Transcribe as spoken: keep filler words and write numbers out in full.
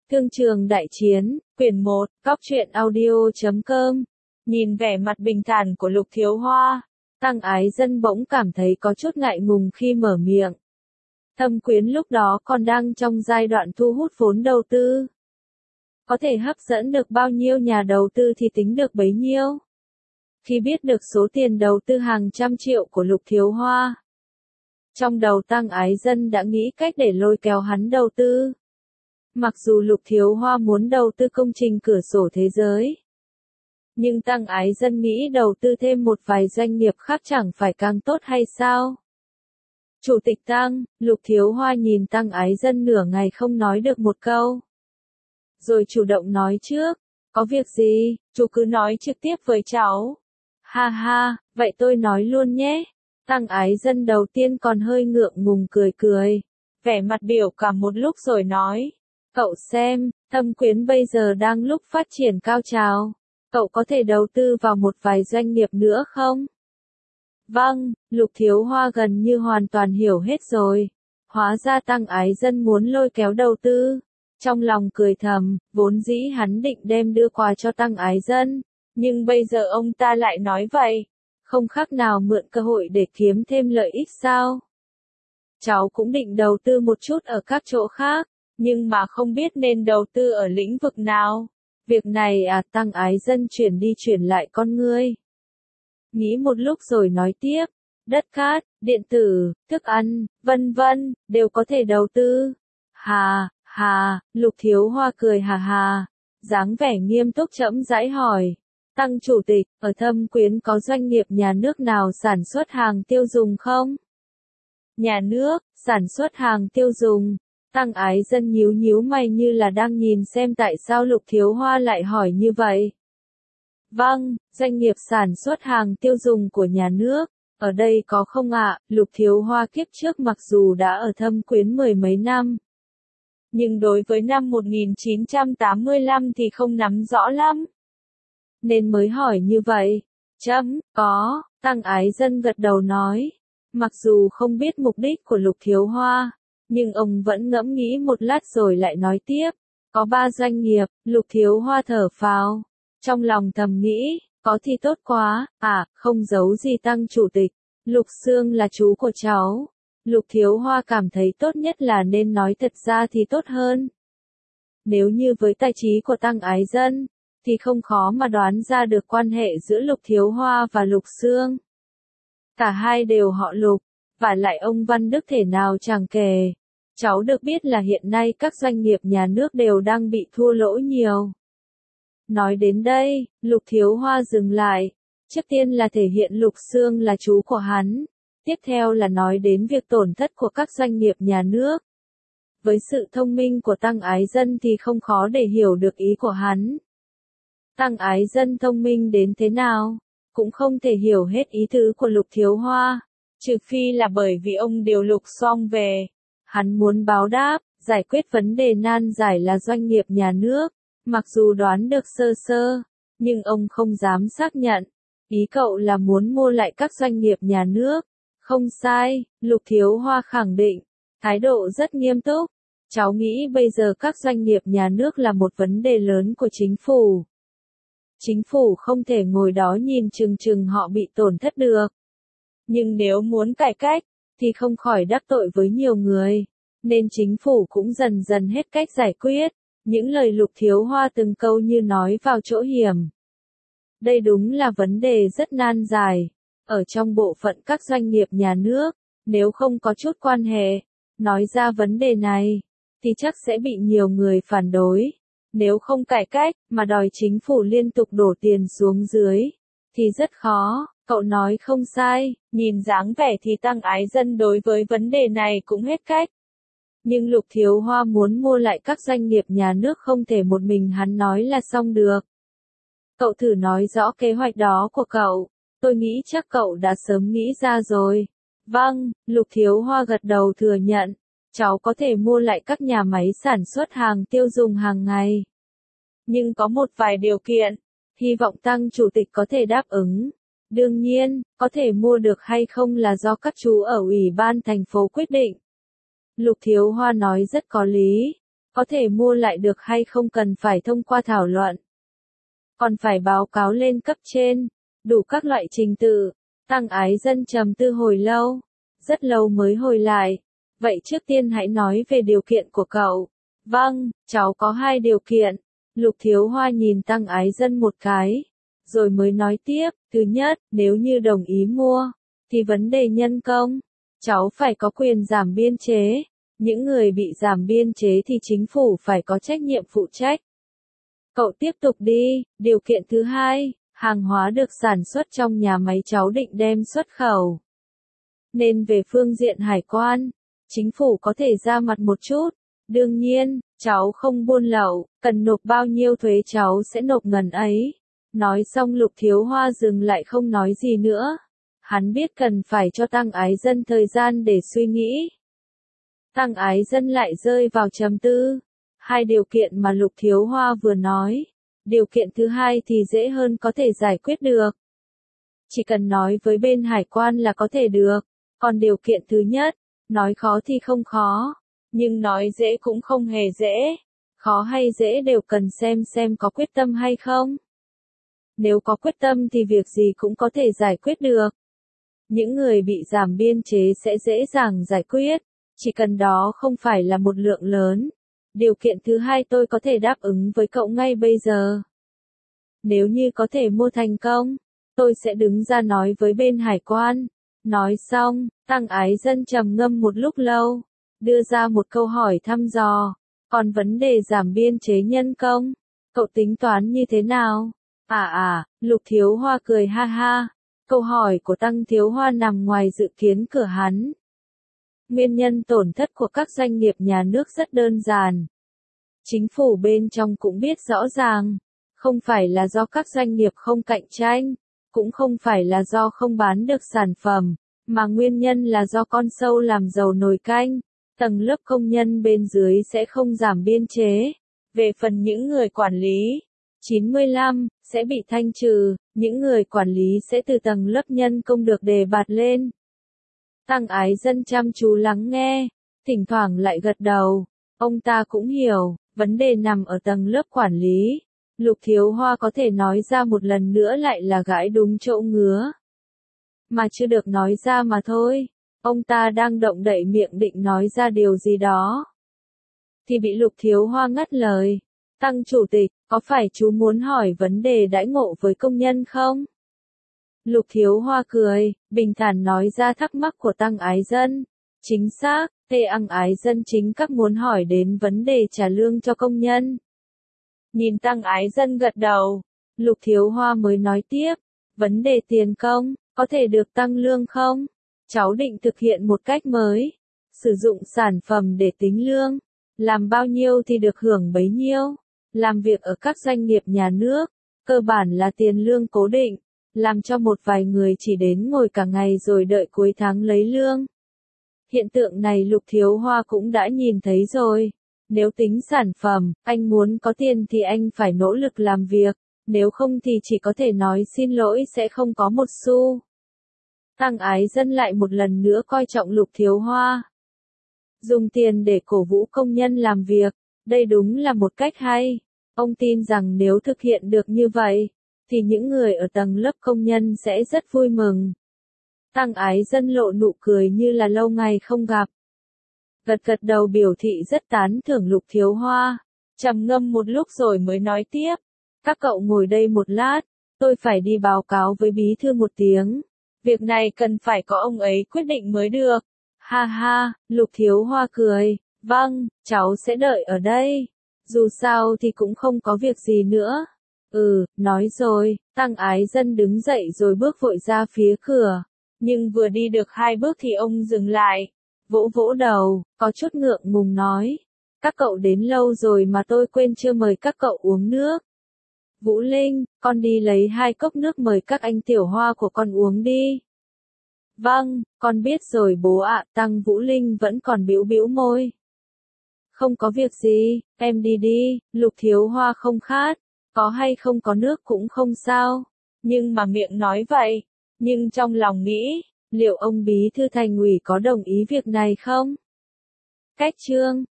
Thương trường đại chiến, quyển một, cóc truyện audio chấm com. Nhìn vẻ mặt bình thản của Lục Thiếu Hoa, Tăng Ái Dân bỗng cảm thấy có chút ngại ngùng khi mở miệng. Thâm Quyến lúc đó còn đang trong giai đoạn thu hút vốn đầu tư. Có thể hấp dẫn được bao nhiêu nhà đầu tư thì tính được bấy nhiêu. Khi biết được số tiền đầu tư hàng trăm triệu của Lục Thiếu Hoa, trong đầu Tăng Ái Dân đã nghĩ cách để lôi kéo hắn đầu tư. Mặc dù Lục Thiếu Hoa muốn đầu tư công trình cửa sổ thế giới, nhưng Tăng Ái Dân nghĩ đầu tư thêm một vài doanh nghiệp khác chẳng phải càng tốt hay sao? Chủ tịch Tăng, Lục Thiếu Hoa nhìn Tăng Ái Dân nửa ngày không nói được một câu. Rồi chủ động nói trước, có việc gì, chú cứ nói trực tiếp với cháu. Ha ha, vậy tôi nói luôn nhé. Tăng Ái Dân đầu tiên còn hơi ngượng ngùng cười cười, vẻ mặt biểu cảm một lúc rồi nói. Cậu xem, Thâm Quyến bây giờ đang lúc phát triển cao trào. Cậu có thể đầu tư vào một vài doanh nghiệp nữa không? Vâng, Lục Thiếu Hoa gần như hoàn toàn hiểu hết rồi. Hóa ra Tăng Ái Dân muốn lôi kéo đầu tư. Trong lòng cười thầm, vốn dĩ hắn định đem đưa quà cho Tăng Ái Dân. Nhưng bây giờ ông ta lại nói vậy. Không khác nào mượn cơ hội để kiếm thêm lợi ích sao? Cháu cũng định đầu tư một chút ở các chỗ khác. Nhưng mà không biết nên đầu tư ở lĩnh vực nào. Việc này à, Tăng Ái Dân chuyển đi chuyển lại con ngươi. Nghĩ một lúc rồi nói tiếp, đất cát, điện tử, thức ăn, vân vân, đều có thể đầu tư. Hà, hà, Lục Thiếu Hoa cười hà hà, dáng vẻ nghiêm túc chậm rãi hỏi. Tăng chủ tịch, ở Thâm Quyến có doanh nghiệp nhà nước nào sản xuất hàng tiêu dùng không? Nhà nước, sản xuất hàng tiêu dùng. Tăng Ái Dân nhíu nhíu mày như là đang nhìn xem tại sao Lục Thiếu Hoa lại hỏi như vậy. Vâng, doanh nghiệp sản xuất hàng tiêu dùng của nhà nước, ở đây có không ạ? Lục Thiếu Hoa kiếp trước mặc dù đã ở Thâm Quyến mười mấy năm, nhưng đối với năm một nghìn chín trăm tám mươi lăm thì không nắm rõ lắm. Nên mới hỏi như vậy. Chấm, có, Tăng Ái Dân gật đầu nói. Mặc dù không biết mục đích của Lục Thiếu Hoa, nhưng ông vẫn ngẫm nghĩ một lát rồi lại nói tiếp. Có ba doanh nghiệp, Lục Thiếu Hoa thở phào. Trong lòng thầm nghĩ, có thì tốt quá, à, không giấu gì Tăng chủ tịch. Lục Sương là chú của cháu. Lục Thiếu Hoa cảm thấy tốt nhất là nên nói thật ra thì tốt hơn. Nếu như với tài trí của Tăng Ái Dân, thì không khó mà đoán ra được quan hệ giữa Lục Thiếu Hoa và Lục Sương. Cả hai đều họ Lục, và lại ông Văn Đức thể nào chẳng kể. Cháu được biết là hiện nay các doanh nghiệp nhà nước đều đang bị thua lỗ nhiều. Nói đến đây, Lục Thiếu Hoa dừng lại. Trước tiên là thể hiện Lục Sương là chú của hắn. Tiếp theo là nói đến việc tổn thất của các doanh nghiệp nhà nước. Với sự thông minh của Tăng Ái Dân thì không khó để hiểu được ý của hắn. Tăng Ái Dân thông minh đến thế nào, cũng không thể hiểu hết ý tứ của Lục Thiếu Hoa. Trừ phi là bởi vì ông điều Lục xong về. Hắn muốn báo đáp, giải quyết vấn đề nan giải là doanh nghiệp nhà nước. Mặc dù đoán được sơ sơ, nhưng ông không dám xác nhận. Ý cậu là muốn mua lại các doanh nghiệp nhà nước. Không sai, Lục Thiếu Hoa khẳng định. Thái độ rất nghiêm túc. Cháu nghĩ bây giờ các doanh nghiệp nhà nước là một vấn đề lớn của chính phủ. Chính phủ không thể ngồi đó nhìn chừng chừng họ bị tổn thất được. Nhưng nếu muốn cải cách, thì không khỏi đắc tội với nhiều người. Nên chính phủ cũng dần dần hết cách giải quyết. Những lời Lục Thiếu Hoa từng câu như nói vào chỗ hiểm. Đây đúng là vấn đề rất nan giải. Ở trong bộ phận các doanh nghiệp nhà nước, nếu không có chút quan hệ, nói ra vấn đề này, thì chắc sẽ bị nhiều người phản đối. Nếu không cải cách, mà đòi chính phủ liên tục đổ tiền xuống dưới, thì rất khó. Cậu nói không sai, nhìn dáng vẻ thì Tăng Ái Dân đối với vấn đề này cũng hết cách. Nhưng Lục Thiếu Hoa muốn mua lại các doanh nghiệp nhà nước không thể một mình hắn nói là xong được. Cậu thử nói rõ kế hoạch đó của cậu, tôi nghĩ chắc cậu đã sớm nghĩ ra rồi. Vâng, Lục Thiếu Hoa gật đầu thừa nhận, cháu có thể mua lại các nhà máy sản xuất hàng tiêu dùng hàng ngày. Nhưng có một vài điều kiện, hy vọng Tăng chủ tịch có thể đáp ứng. Đương nhiên, có thể mua được hay không là do các chú ở ủy ban thành phố quyết định. Lục Thiếu Hoa nói rất có lý. có thể mua lại được hay không cần phải thông qua thảo luận. Còn phải báo cáo lên cấp trên, đủ các loại trình tự. Tăng Ái Dân trầm tư hồi lâu, rất lâu mới hồi lại. Vậy trước tiên hãy nói về điều kiện của cậu. Vâng, cháu có hai điều kiện. Lục Thiếu Hoa nhìn Tăng Ái Dân một cái, rồi mới nói tiếp. Thứ nhất, nếu như đồng ý mua, thì vấn đề nhân công, cháu phải có quyền giảm biên chế. Những người bị giảm biên chế thì chính phủ phải có trách nhiệm phụ trách. Cậu tiếp tục đi. Điều kiện thứ hai, hàng hóa được sản xuất trong nhà máy cháu định đem xuất khẩu, nên về phương diện hải quan, chính phủ có thể ra mặt một chút. Đương nhiên, cháu không buôn lậu, cần nộp bao nhiêu thuế cháu sẽ nộp ngần ấy. Nói xong Lục Thiếu Hoa dừng lại không nói gì nữa. Hắn biết cần phải cho Tăng Ái Dân thời gian để suy nghĩ. Tăng Ái Dân lại rơi vào trầm tư. Hai điều kiện mà Lục Thiếu Hoa vừa nói, điều kiện thứ hai thì dễ hơn có thể giải quyết được. Chỉ cần nói với bên hải quan là có thể được. Còn điều kiện thứ nhất, nói khó thì không khó, nhưng nói dễ cũng không hề dễ. Khó hay dễ đều cần xem xem có quyết tâm hay không. Nếu có quyết tâm thì việc gì cũng có thể giải quyết được. Những người bị giảm biên chế sẽ dễ dàng giải quyết, chỉ cần đó không phải là một lượng lớn. Điều kiện thứ hai tôi có thể đáp ứng với cậu ngay bây giờ. Nếu như có thể mua thành công, tôi sẽ đứng ra nói với bên hải quan. Nói xong, Tăng Ái Dân trầm ngâm một lúc lâu, đưa ra một câu hỏi thăm dò. Còn vấn đề giảm biên chế nhân công, cậu tính toán như thế nào? À à, Lục Thiếu Hoa cười ha ha. Câu hỏi của Tăng Thiếu Hoa nằm ngoài dự kiến của hắn. Nguyên nhân tổn thất của các doanh nghiệp nhà nước rất đơn giản. Chính phủ bên trong cũng biết rõ ràng, không phải là do các doanh nghiệp không cạnh tranh, cũng không phải là do không bán được sản phẩm, mà nguyên nhân là do con sâu làm dầu nồi canh. Tầng lớp công nhân bên dưới sẽ không giảm biên chế. Về phần những người quản lý, chín mươi lăm, sẽ bị thanh trừ, những người quản lý sẽ từ tầng lớp nhân công được đề bạt lên. Tăng Ái Dân chăm chú lắng nghe, thỉnh thoảng lại gật đầu. Ông ta cũng hiểu, vấn đề nằm ở tầng lớp quản lý. Lục Thiếu Hoa có thể nói ra một lần nữa lại là gãi đúng chỗ ngứa. Mà chưa được nói ra mà thôi. Ông ta đang động đậy miệng định nói ra điều gì đó, thì bị Lục Thiếu Hoa ngắt lời. Tăng chủ tịch, có phải chú muốn hỏi vấn đề đãi ngộ với công nhân không? Lục Thiếu Hoa cười, bình thản nói ra thắc mắc của Tăng Ái Dân. Chính xác, Tê Tăng Ái Dân chính các muốn hỏi đến vấn đề trả lương cho công nhân. Nhìn Tăng Ái Dân gật đầu, Lục Thiếu Hoa mới nói tiếp, vấn đề tiền công, có thể được tăng lương không? Cháu định thực hiện một cách mới, sử dụng sản phẩm để tính lương, làm bao nhiêu thì được hưởng bấy nhiêu. Làm việc ở các doanh nghiệp nhà nước, cơ bản là tiền lương cố định, làm cho một vài người chỉ đến ngồi cả ngày rồi đợi cuối tháng lấy lương. Hiện tượng này Lục Thiếu Hoa cũng đã nhìn thấy rồi. Nếu tính sản phẩm, anh muốn có tiền thì anh phải nỗ lực làm việc, nếu không thì chỉ có thể nói xin lỗi sẽ không có một xu. Tăng Ái Dân lại một lần nữa coi trọng Lục Thiếu Hoa. Dùng tiền để cổ vũ công nhân làm việc, đây đúng là một cách hay. Ông tin rằng nếu thực hiện được như vậy, thì những người ở tầng lớp công nhân sẽ rất vui mừng. Tăng Ái Dân lộ nụ cười như là lâu ngày không gặp. Gật gật đầu biểu thị rất tán thưởng Lục Thiếu Hoa. Trầm ngâm một lúc rồi mới nói tiếp. Các cậu ngồi đây một lát, tôi phải đi báo cáo với bí thư một tiếng. Việc này cần phải có ông ấy quyết định mới được. Ha ha, Lục Thiếu Hoa cười. Vâng, cháu sẽ đợi ở đây. Dù sao thì cũng không có việc gì nữa. Ừ, nói rồi, Tăng Ái Dân đứng dậy rồi bước vội ra phía cửa. Nhưng vừa đi được hai bước thì ông dừng lại. Vỗ vỗ đầu, có chút ngượng ngùng nói. Các cậu đến lâu rồi mà tôi quên chưa mời các cậu uống nước. Vũ Linh, con đi lấy hai cốc nước mời các anh Tiểu Hoa của con uống đi. Vâng, con biết rồi bố ạ. Tăng Vũ Linh vẫn còn bĩu bĩu môi. Không có việc gì, em đi đi. Lục Thiếu Hoa không khát, có hay không có nước cũng không sao. Nhưng mà miệng nói vậy, nhưng trong lòng nghĩ, liệu ông bí thư thành ủy có đồng ý việc này không? Cách chương